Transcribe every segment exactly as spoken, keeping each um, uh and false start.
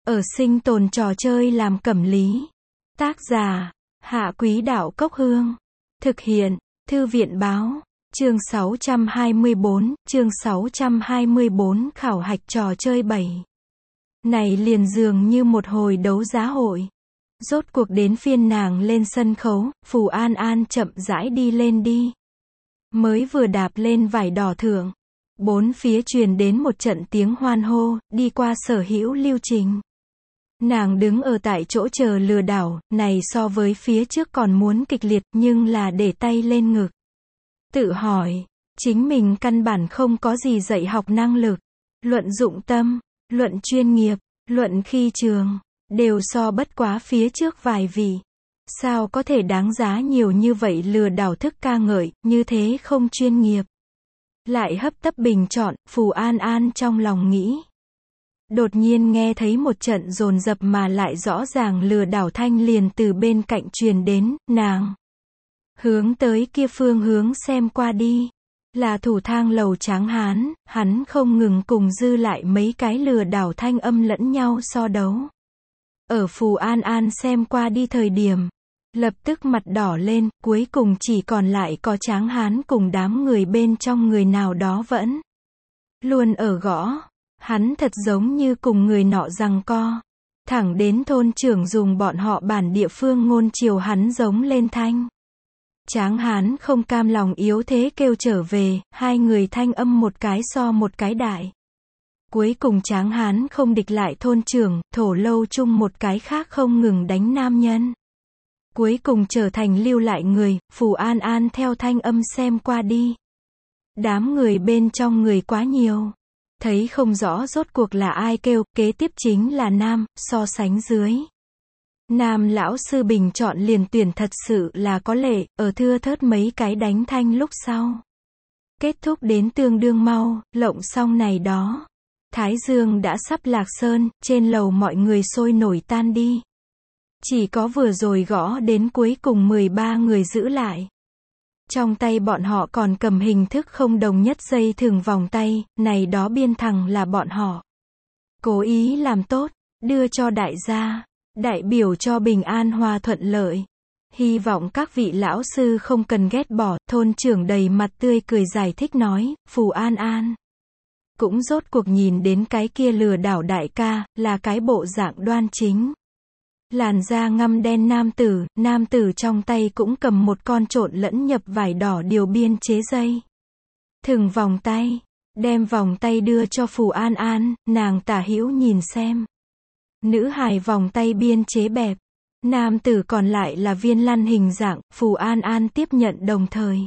Ở sinh tồn trò chơi làm cẩm lý. Tác giả, Hạ Quý Đạo Cốc Hương. Thực hiện, Thư viện Báo. Chương sáu trăm hai mươi bốn, chương sáu trăm hai mươi bốn khảo hạch trò chơi bảy. Này liền dường như một hồi đấu giá hội. Rốt cuộc đến phiên nàng lên sân khấu, Phù An An chậm rãi đi lên đi. Mới vừa đạp lên vải đỏ thượng. Bốn phía truyền đến một trận tiếng hoan hô, đi qua sở hữu lưu trình. Nàng đứng ở tại chỗ chờ lừa đảo, này so với phía trước còn muốn kịch liệt nhưng là để tay lên ngực. Tự hỏi, chính mình căn bản không có gì dạy học năng lực, luận dụng tâm, luận chuyên nghiệp, luận khi trường, đều so bất quá phía trước vài vị. Sao có thể đáng giá nhiều như vậy lừa đảo thức ca ngợi, như thế không chuyên nghiệp. Lại hấp tấp bình chọn, Phù An An trong lòng nghĩ. Đột nhiên nghe thấy một trận dồn dập mà lại rõ ràng lừa đảo thanh liền từ bên cạnh truyền đến, nàng. Hướng tới kia phương hướng xem qua đi. Là thủ thang lầu Tráng Hán, hắn không ngừng cùng dư lại mấy cái lừa đảo thanh âm lẫn nhau so đấu. Ở Phù An An xem qua đi thời điểm, lập tức mặt đỏ lên, cuối cùng chỉ còn lại có Tráng Hán cùng đám người bên trong người nào đó vẫn luôn ở gõ. Hắn thật giống như cùng người nọ giằng co. Thẳng đến thôn trưởng dùng bọn họ bản địa phương ngôn chiều hắn giống lên thanh. Tráng Hán không cam lòng yếu thế kêu trở về, hai người thanh âm một cái so một cái đại. Cuối cùng Tráng Hán không địch lại thôn trưởng, thổ lâu chung một cái khác không ngừng đánh nam nhân. Cuối cùng trở thành lưu lại người, Phù An An theo thanh âm xem qua đi. Đám người bên trong người quá nhiều. Thấy không rõ rốt cuộc là ai kêu, kế tiếp chính là nam, so sánh dưới. Nam lão sư bình chọn liền tuyển thật sự là có lệ, ở thưa thớt mấy cái đánh thanh lúc sau. Kết thúc đến tương đương mau, lộng xong này đó. Thái dương đã sắp lạc sơn, trên lầu mọi người sôi nổi tan đi. Chỉ có vừa rồi gõ đến cuối cùng mười ba người giữ lại. Trong tay bọn họ còn cầm hình thức không đồng nhất dây thừng vòng tay, này đó biên thẳng là bọn họ. Cố ý làm tốt, đưa cho đại gia, đại biểu cho bình an hòa thuận lợi. Hy vọng các vị lão sư không cần ghét bỏ, thôn trưởng đầy mặt tươi cười giải thích nói, Phù An An. Cũng rốt cuộc nhìn đến cái kia lừa đảo đại ca, là cái bộ dạng đoan chính. Làn da ngăm đen nam tử, nam tử trong tay cũng cầm một con trộn lẫn nhập vải đỏ điều biên chế dây. Thừng vòng tay, đem vòng tay đưa cho Phù An An, nàng tả hữu nhìn xem. Nữ hài vòng tay biên chế bẹp, nam tử còn lại là viên lăn hình dạng, Phù An An tiếp nhận đồng thời.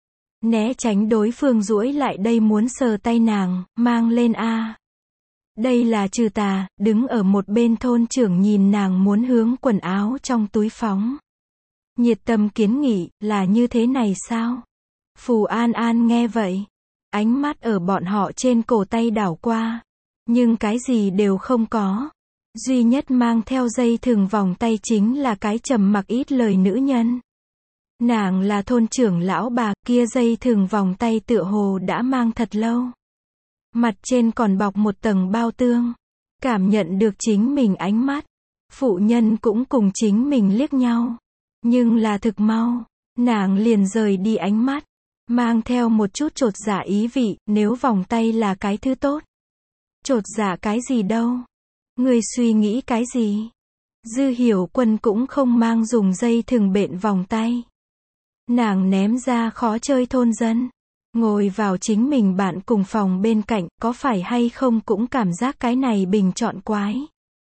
Né tránh đối phương duỗi lại đây muốn sờ tay nàng, mang lên a. Đây là trừ tà, đứng ở một bên thôn trưởng nhìn nàng muốn hướng quần áo trong túi phóng. Nhiệt tâm kiến nghị, là như thế này sao? Phù An An nghe vậy. Ánh mắt ở bọn họ trên cổ tay đảo qua. Nhưng cái gì đều không có. Duy nhất mang theo dây thừng vòng tay chính là cái trầm mặc ít lời nữ nhân. Nàng là thôn trưởng lão bà, kia dây thừng vòng tay tựa hồ đã mang thật lâu. Mặt trên còn bọc một tầng bao tương. Cảm nhận được chính mình ánh mắt. Phụ nhân cũng cùng chính mình liếc nhau. Nhưng là thực mau. Nàng liền rời đi ánh mắt. Mang theo một chút chột dạ ý vị, nếu vòng tay là cái thứ tốt. Chột dạ cái gì đâu? Ngươi suy nghĩ cái gì? Dư Hiểu Quân cũng không mang dùng dây thừng bện vòng tay. Nàng ném ra khó chơi thôn dân. Ngồi vào chính mình bạn cùng phòng bên cạnh, có phải hay không cũng cảm giác cái này bình chọn quái.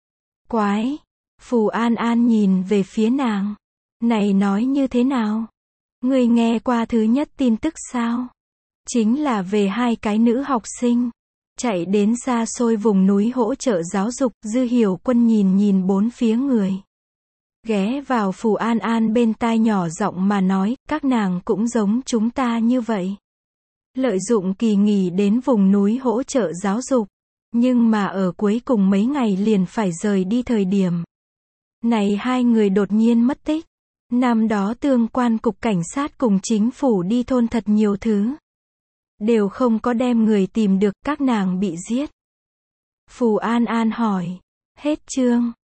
Quái. Phù An An nhìn về phía nàng. Này nói như thế nào? Ngươi nghe qua thứ nhất tin tức sao? Chính là về hai cái nữ học sinh. Chạy đến xa xôi vùng núi hỗ trợ giáo dục, Dư Hiểu Quân nhìn nhìn bốn phía người. Ghé vào Phù An An bên tai nhỏ giọng mà nói, các nàng cũng giống chúng ta như vậy. Lợi dụng kỳ nghỉ đến vùng núi hỗ trợ giáo dục. Nhưng mà ở cuối cùng mấy ngày liền phải rời đi thời điểm. Này hai người đột nhiên mất tích. Năm đó tương quan cục cảnh sát cùng chính phủ đi thôn thật nhiều thứ. Đều không có đem người tìm được, các nàng bị giết. Phù An An hỏi. Hết chương.